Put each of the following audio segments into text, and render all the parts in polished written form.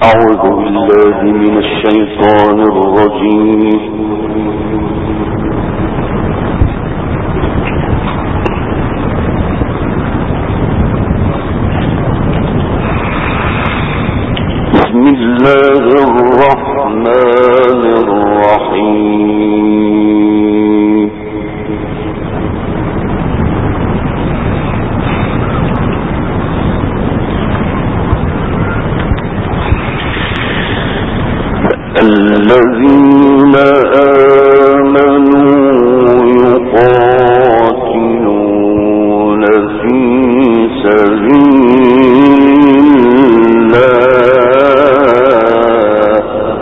أعوذ بالله من الشيطان الرجيم. بسم الله الرحمن الرحيم. الذين آمنوا يقاتلون في سبيل الله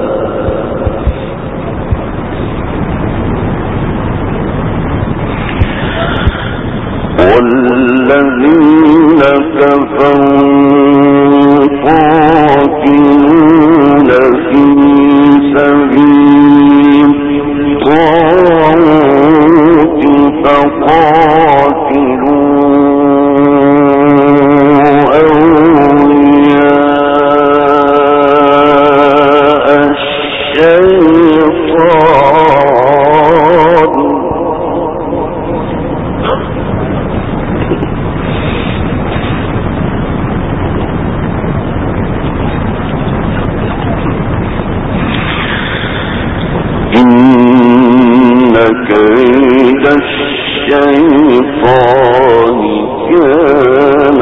والذين كفروا يقاتلون في سبيل الطاغوت فقاتلوا أولياء الشيطان إن كيد الشيطان كان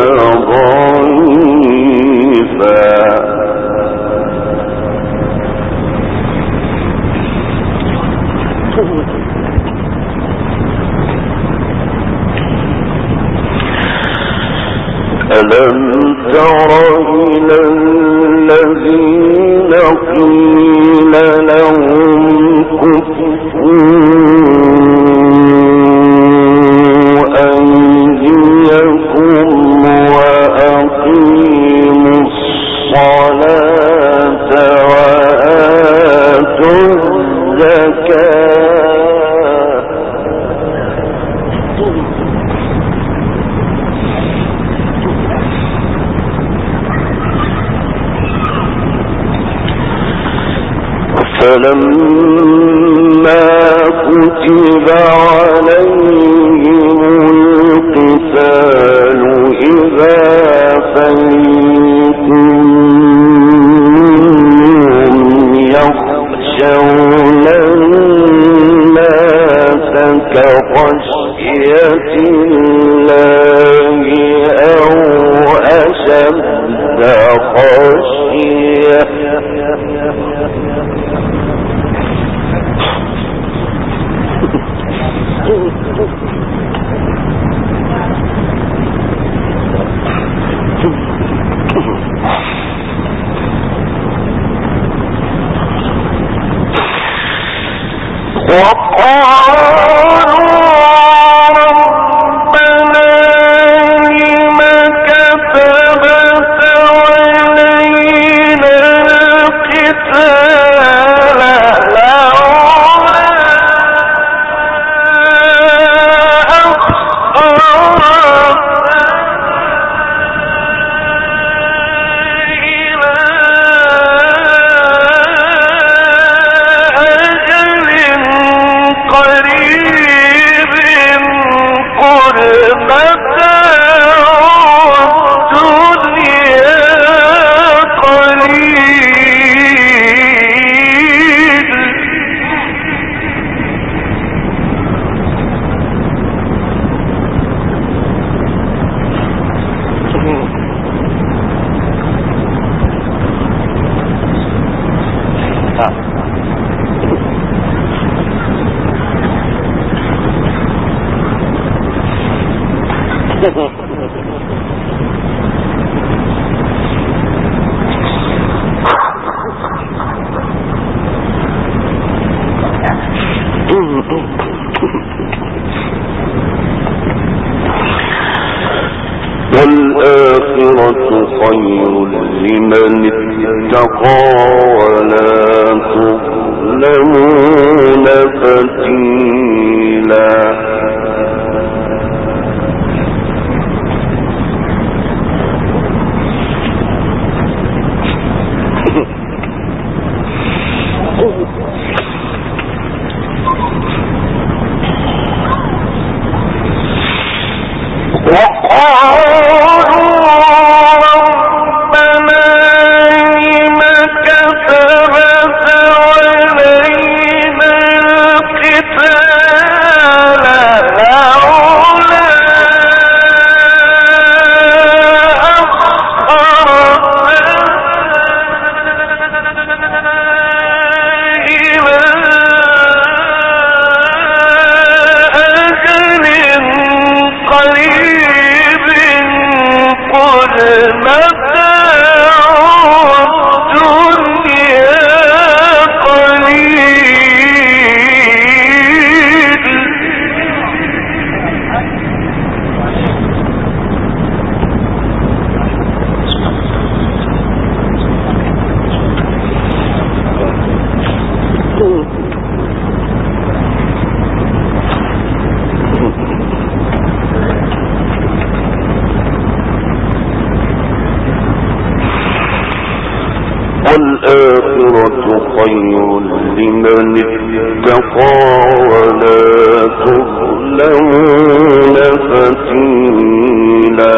ضعيفا. ألم تر إلى الذين قيل لهم كفوا أيديكم وأقيموا الصلاة وآتوا الزكاة فلما كتب عليهم القتال إذا فريق منهم يخشون الناس كخشية الله أو أشد خشية والآخرة خير لمن اتقى ولا تظلمون فتيلا. والآخرة خير لمن اتقى ولا تظلمون فتيلا.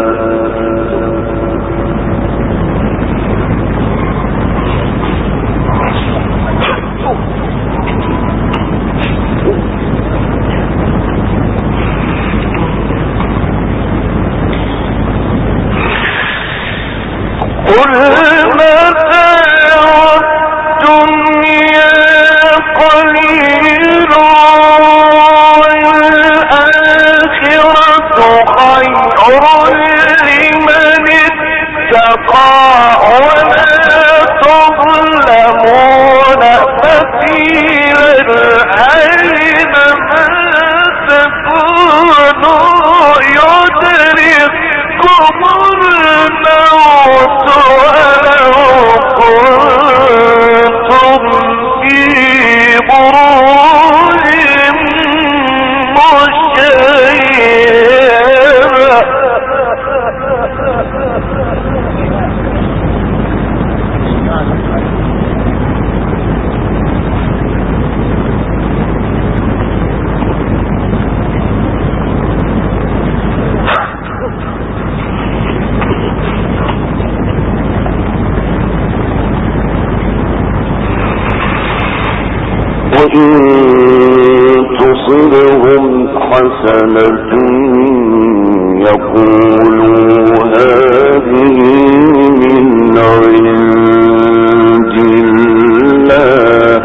وإن تصبهم حسنة يقولوا هذه من عند الله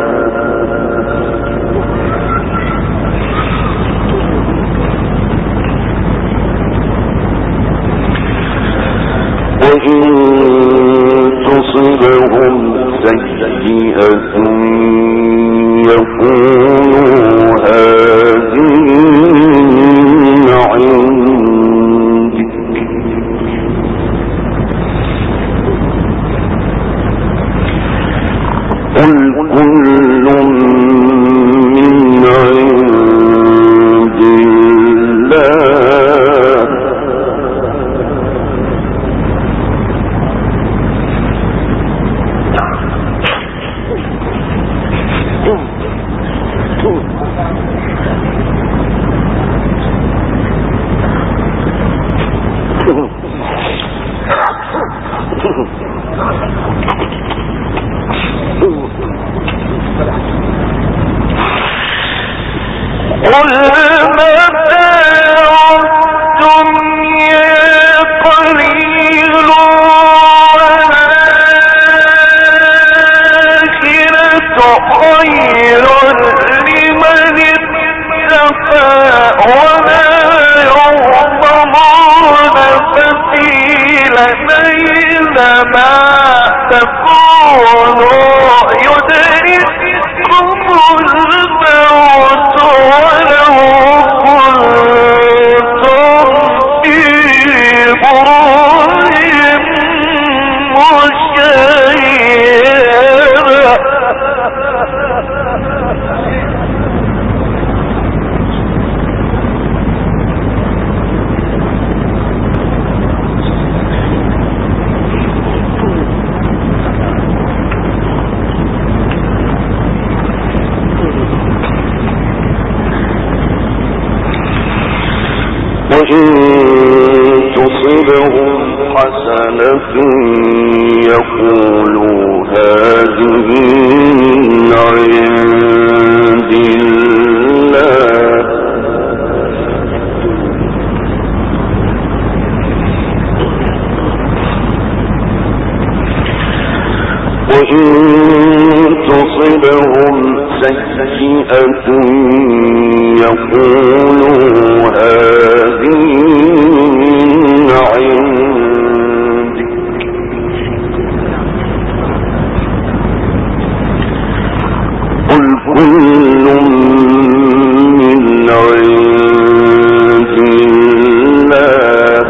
وإن تصبهم سيئة يقولوا هذه من عندك قل كل من عند الله وإن تصبهم حسنة يقولوا هذه من عند الله وإن تصبهم سيئة يقولوا هذه من عندك قل كل من عند الله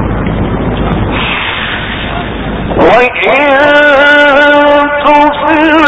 وإن تصبهم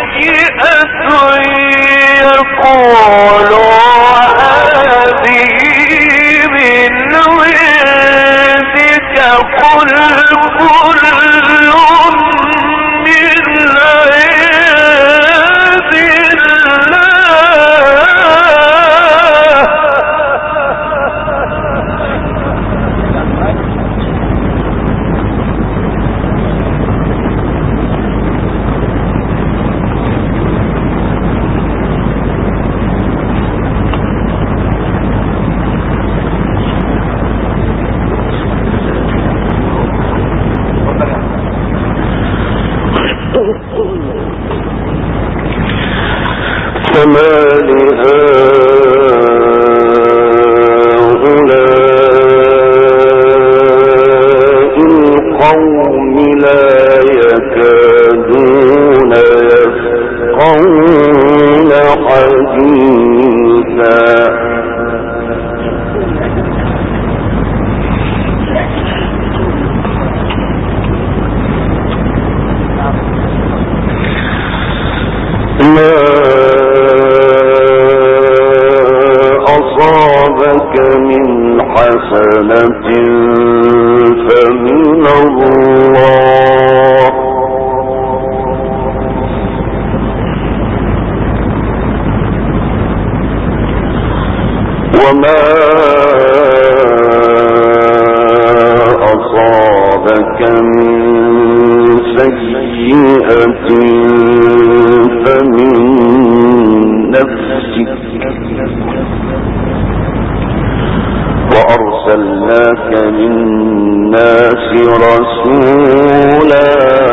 وأرسلناك للناس رسولا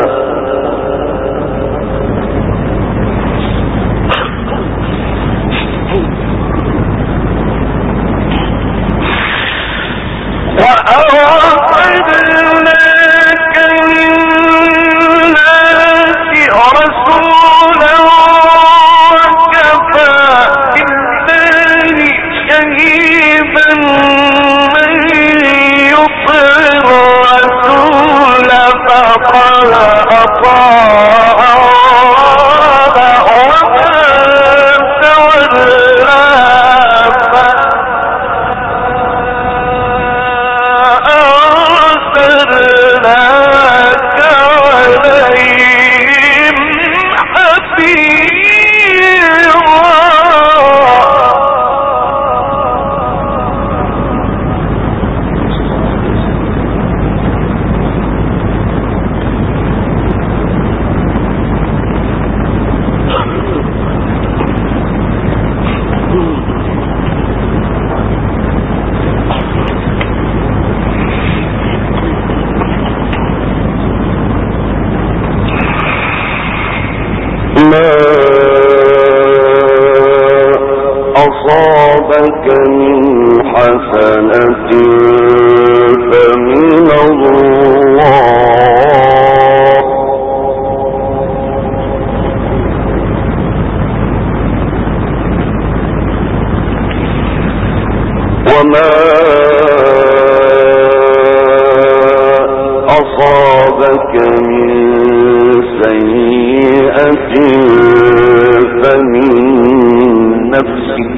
أصابك من حسنة فمن الله وما أصابك من سيئة فمن نفسك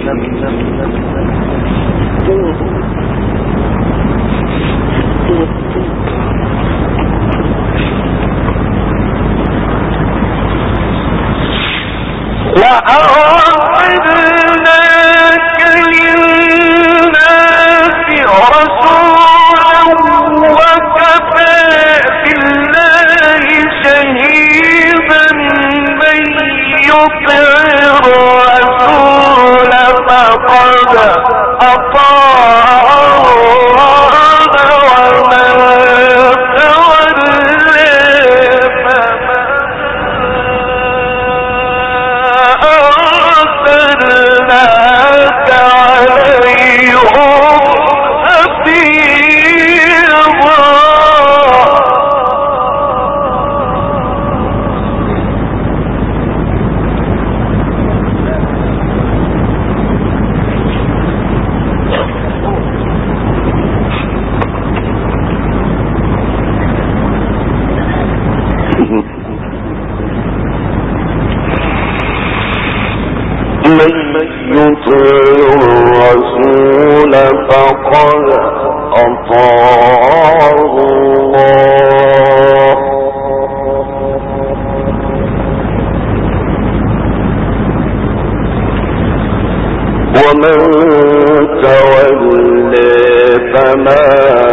وأرسلناك للناس رسولا وكفى بالله شهيدا من يطع الرسول فقد أطاع الله ومن تولى أرسلناك عليهم حفيظا من يطع الرسول فقد أطاع الله ومن تولى فما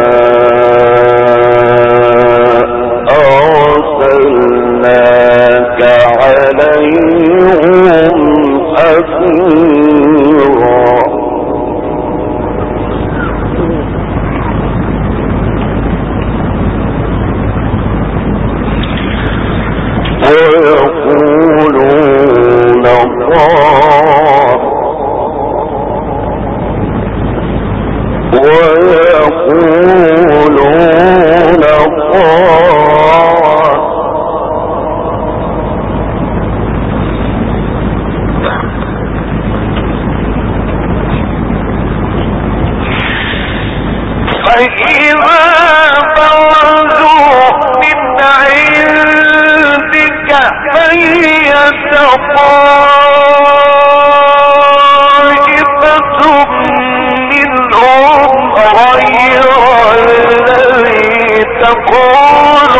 أرسلناك عليهم حفيظا ويقولون فإذا برزوا من عندك بيت طائفة منهم غير الذي تقول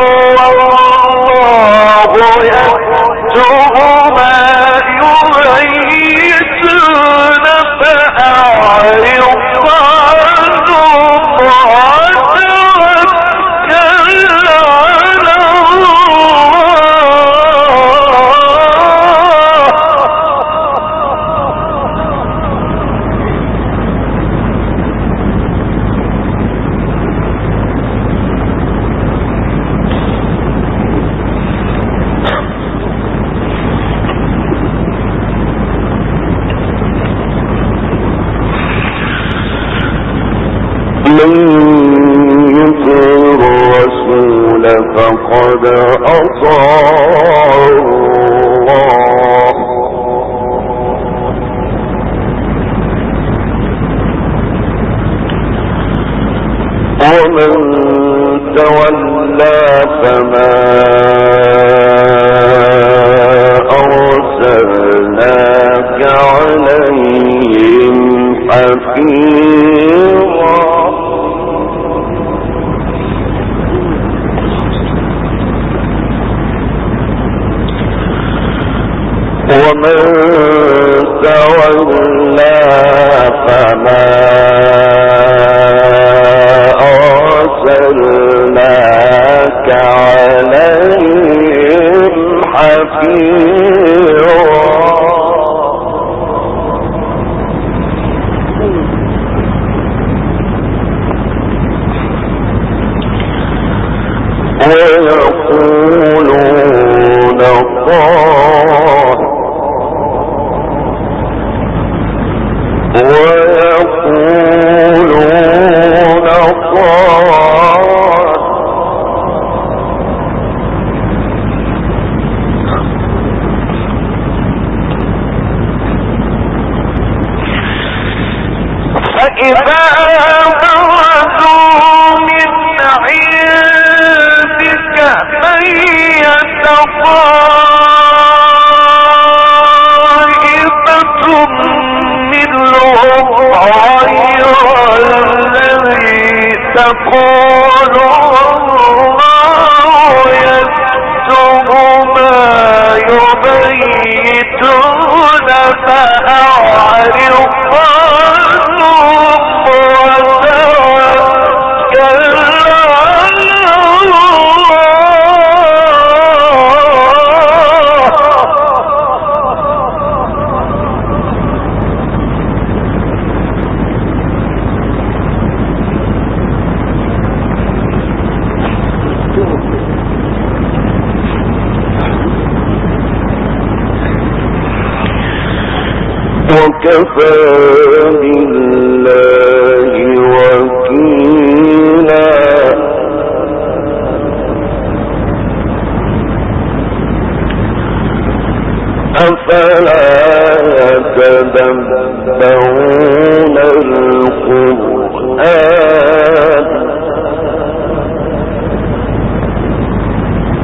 والله يكتب ما يبيتون فأعرض عنهم وتوكل على من يطع الرسول فقد أطاع الله ومن تولى فما أرسلناك عليهم حفيظا ومن تولى فما أرسلناك عليهم حفيظا ويقولون فإذا برزوا من عندك بيت طائفة منهم غير الذي تقول الله يكتب ما يبيتون فأعرض عنهم وتوكل على وكفى بالله وكيلا أفلا يتدبرون القرآن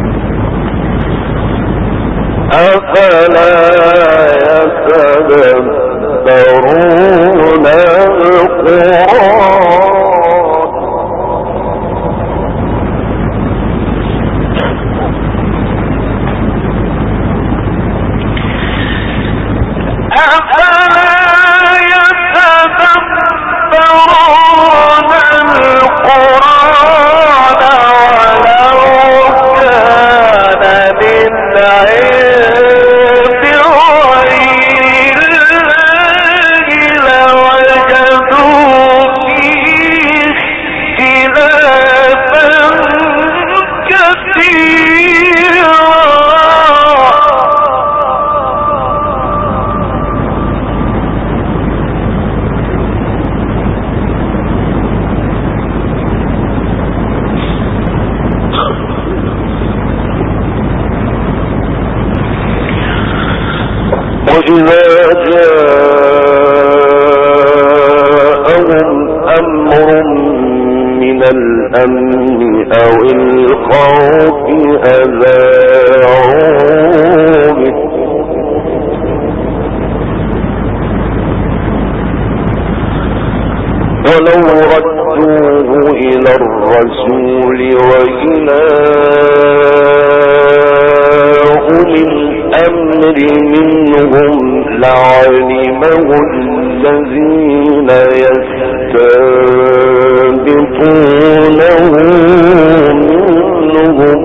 أفلا يتدبرون يتدبرون القرآن وإذا جاءهم أمر من الأمن أو الخوف أذاعوا به ولو ردوه إلى الرسول وإلى أولي الأمر منهم لعلمه الذين يستنبطونه منهم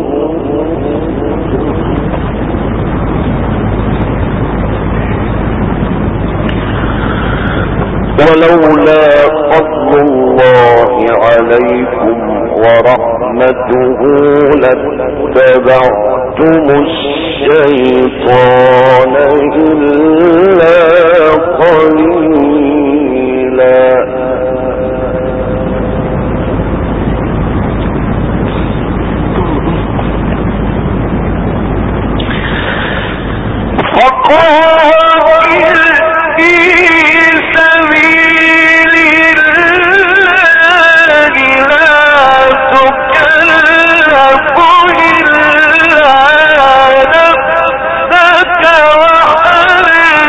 ولولا فضل الله عليكم ورحمته لاتبعتم الشيطان إلا قليلا فقاتل في سبيل الله لا تكلف إلا نفسك وحرض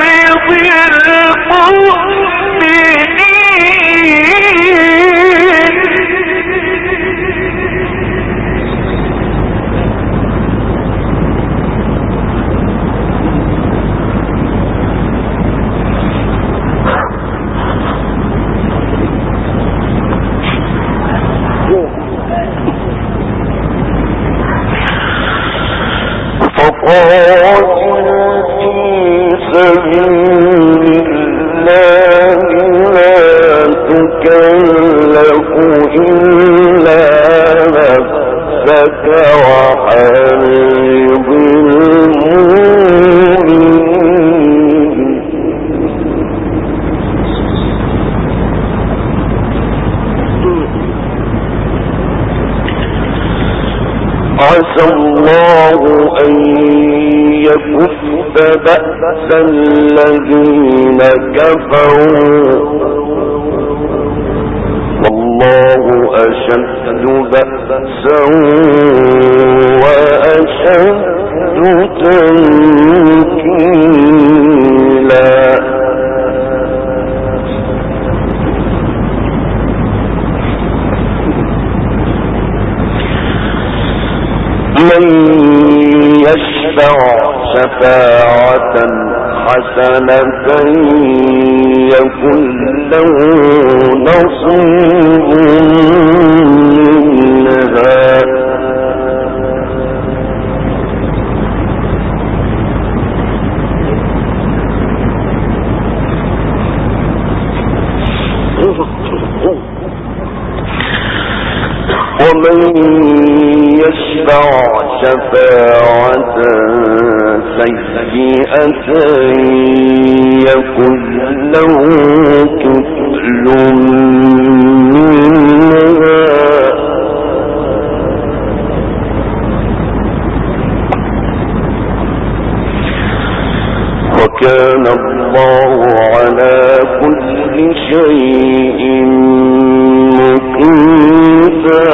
عسى الله أن يكف بأس الذين كفروا والله أشد بأسا وأشد تنكيلا من يشفع شفاعة حسنة يكن له نصيب منها ومن يشفع شفاعة سيئة يكن له كفل منها وكان الله على كل شيء مقيتا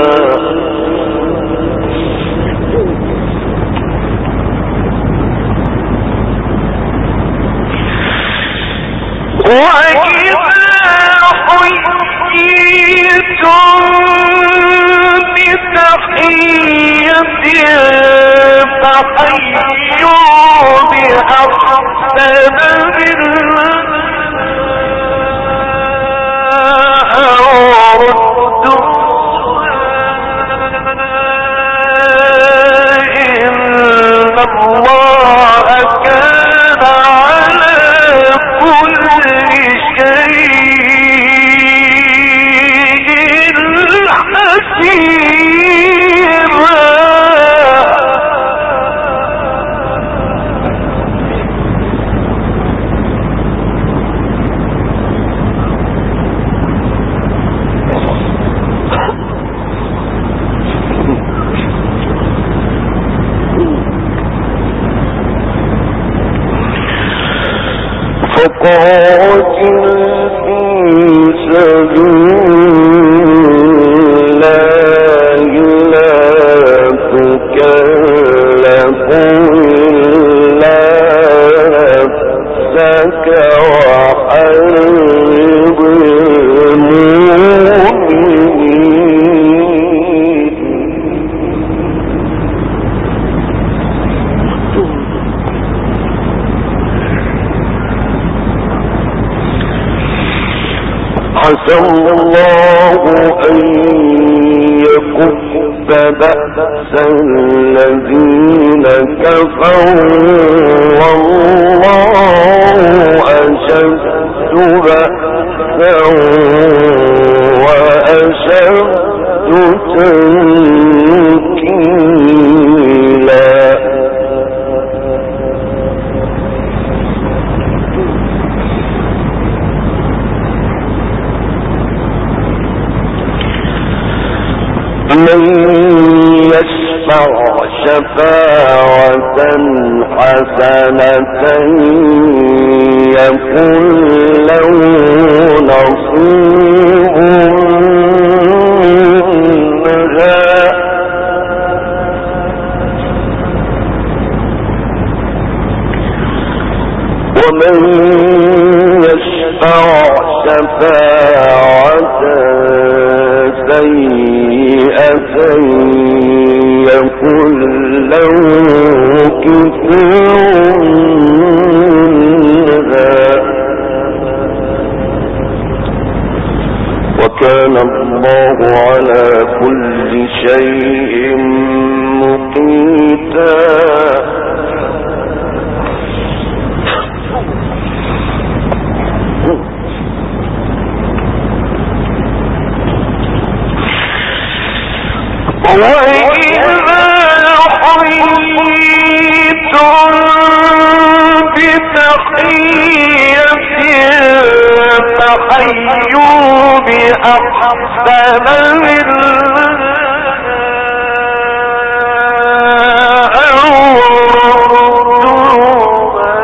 عسى الله أن يكف بأس الذين كفروا والله أشد بأسا وأشد تنكيلا. من يشفع شفاعة حسنة يكن له نصيب منها ومن يشفع شفاعة سيئة يكن له كفر منها وكان الله على كل شيء مقيتا. وإذا حييتم بتحية فحيوا بأحسن منها أو ردوها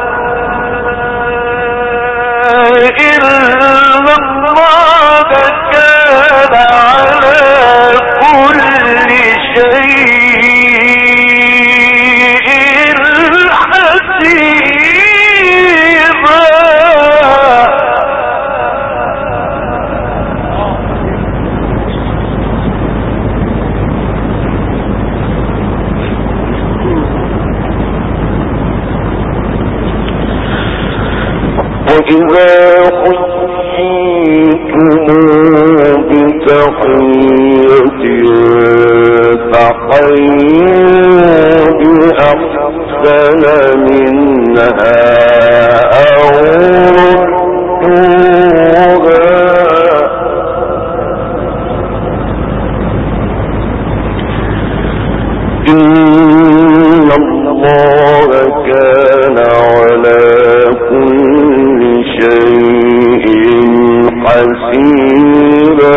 إن الله كان على كل شيء حسيبا. وإذا حييتم بتحية فحيوا بأحسن منها أو ردوها إن الله كان على كل شيء حسيبا.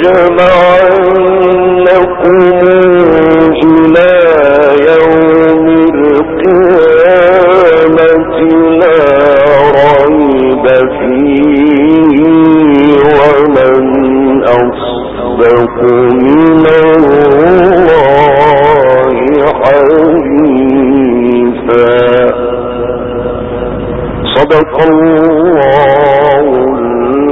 ليجمعنكم إلى يوم القيامة لا ريب فيه ومن أصدق من الله حديثا. صدق الله